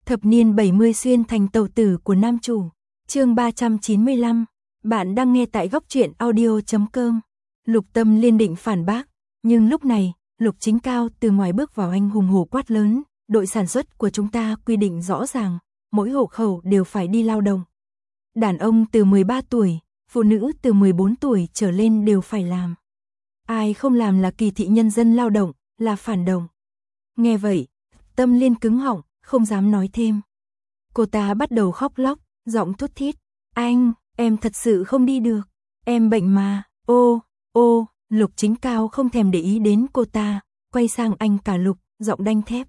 Thập niên 70 xuyên thành tàu tử của nam chủ. Chương 395. Bạn đang nghe tại goctruyện.audio.com. Lục Tâm Liên định phản bác, nhưng lúc này, Lục Chính Cao từ ngoài bước vào, anh hùng hổ quát lớn, đội sản xuất của chúng ta quy định rõ ràng, mỗi hộ khẩu đều phải đi lao động. Đàn ông từ 13 tuổi, phụ nữ từ 14 tuổi trở lên đều phải làm. Ai không làm là kỳ thị nhân dân lao động, là phản động. Nghe vậy, Tâm Liên cứng họng, không dám nói thêm. Cô ta bắt đầu khóc lóc, giọng thút thít. Anh, em thật sự không đi được. Em bệnh mà, ô, Lục Chính Cao không thèm để ý đến cô ta, quay sang anh cả Lục, giọng đanh thép.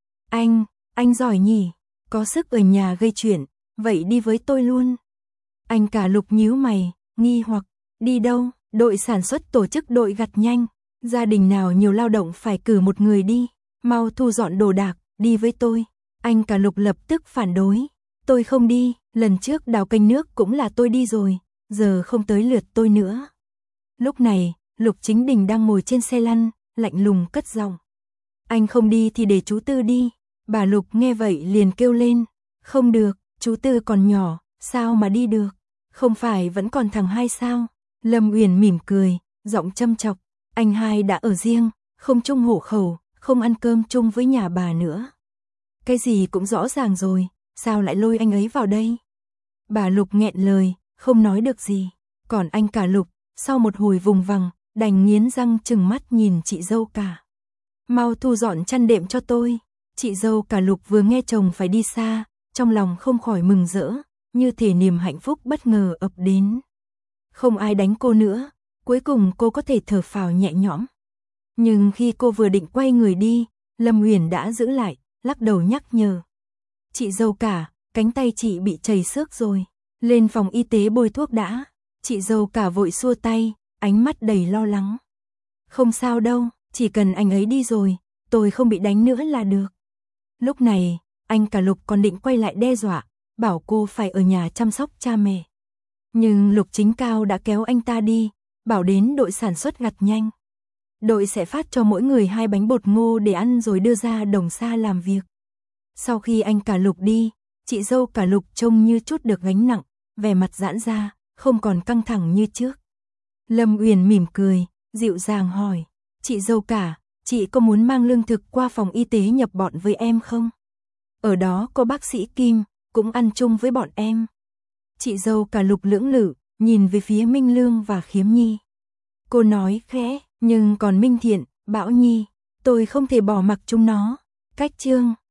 Anh giỏi nhỉ, có sức ở nhà gây chuyện, vậy đi với tôi luôn. Anh cả Lục nhíu mày, nghi hoặc, đi đâu? Đội sản xuất tổ chức đội gặt nhanh, gia đình nào nhiều lao động phải cử một người đi, mau thu dọn đồ đạc, đi với tôi. Anh cả Lục lập tức phản đối, tôi không đi, lần trước đào kênh nước cũng là tôi đi rồi, giờ không tới lượt tôi nữa. Lúc này, Lục Chính Đình đang ngồi trên xe lăn, lạnh lùng cất giọng. Anh không đi thì để chú Tư đi. Bà Lục nghe vậy liền kêu lên, không được, chú Tư còn nhỏ, sao mà đi được, không phải vẫn còn thằng hai sao? Lâm Uyển mỉm cười, giọng châm chọc, anh hai đã ở riêng, không chung hộ khẩu, không ăn cơm chung với nhà bà nữa. Cái gì cũng rõ ràng rồi, sao lại lôi anh ấy vào đây? Bà Lục nghẹn lời, không nói được gì, còn anh cả Lục, sau một hồi vùng vằng, đành nghiến răng trừng mắt nhìn chị dâu cả. Mau thu dọn chăn đệm cho tôi. Chị dâu cả Lục vừa nghe chồng phải đi xa, trong lòng không khỏi mừng rỡ, như thể niềm hạnh phúc bất ngờ ập đến. Không ai đánh cô nữa, cuối cùng cô có thể thở phào nhẹ nhõm. Nhưng khi cô vừa định quay người đi, Lâm Uyển đã giữ lại, lắc đầu nhắc nhở. Chị dâu cả, cánh tay chị bị trầy xước rồi, lên phòng y tế bôi thuốc đã. Chị dâu cả vội xua tay, ánh mắt đầy lo lắng. Không sao đâu, chỉ cần anh ấy đi rồi, tôi không bị đánh nữa là được. Lúc này, anh cả Lục còn định quay lại đe dọa, bảo cô phải ở nhà chăm sóc cha mẹ. Nhưng Lục Chính Cao đã kéo anh ta đi, bảo đến đội sản xuất gặt nhanh. Đội sẽ phát cho mỗi người 2 bánh bột ngô để ăn rồi đưa ra đồng xa làm việc. Sau khi anh cả Lục đi, chị dâu cả Lục trông như trút được gánh nặng, vẻ mặt giãn ra, không còn căng thẳng như trước. Lâm Uyển mỉm cười, dịu dàng hỏi, chị dâu cả, chị có muốn mang lương thực qua phòng y tế nhập bọn với em không? Ở đó có bác sĩ Kim, cũng ăn chung với bọn em. Chị dâu cả Lục lưỡng lự, nhìn về phía Minh Lương và Khiếm Nhi. Cô nói khẽ, nhưng còn Minh Thiện, Bảo Nhi, tôi không thể bỏ mặc chúng nó. Cách chương